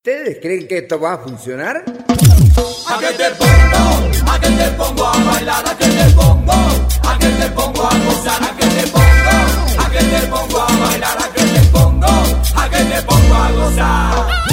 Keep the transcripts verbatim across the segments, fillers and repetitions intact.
¿Ustedes creen que esto va a funcionar? ¿A qué te pongo? ¿A qué te pongo a bailar? ¿A qué te pongo? ¿A qué te pongo a gozar? ¿A qué te pongo? ¿A qué te pongo a bailar? ¿A qué te pongo? ¿A qué te pongo a gozar?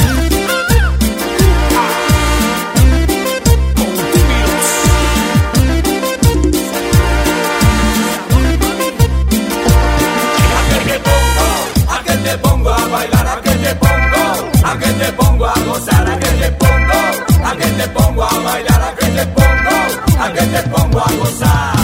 ¿A qué te pongo a bailar? ¿A qué te pongo? ¿A qué te pongo a gozar? ¿A qué te pongo? ¿A qué te pongo a bailar? ¿A qué te pongo? ¿A qué te pongo a gozar?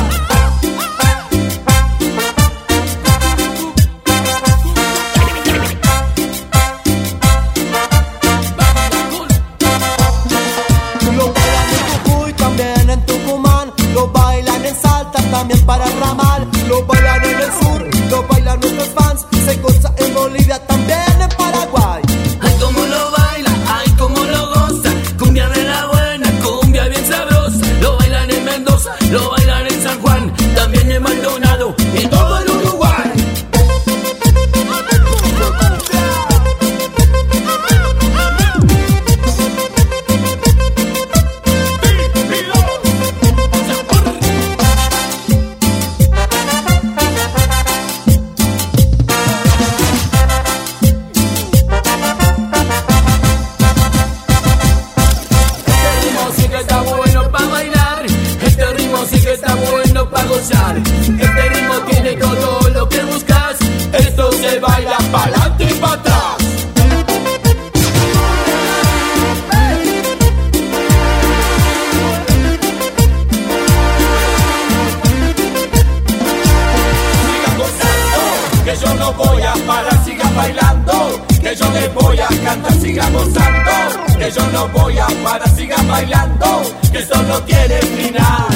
Lo bailan en Jujuy, también en Tucumán. Lo bailan en Salta, también para el ramal. Lo bailan en el sur, lo bailan nuestros fans. Se goza en Bolivia, también en Paraguay. Ay, cómo lo baila, ay, cómo lo goza. Cumbia de la buena, cumbia bien sabrosa. Lo bailan en Mendoza, lo bailan en San Juan, también en Maldonado y todo el Uruguay. Este ritmo tiene todo lo que buscas. Esto se baila pa'lante y pa' atrás. Sigan gozando, que yo no voy a parar. Sigan bailando, que yo les voy a cantar. Sigan gozando, que yo no voy a parar. Sigan bailando, que esto no tiene final.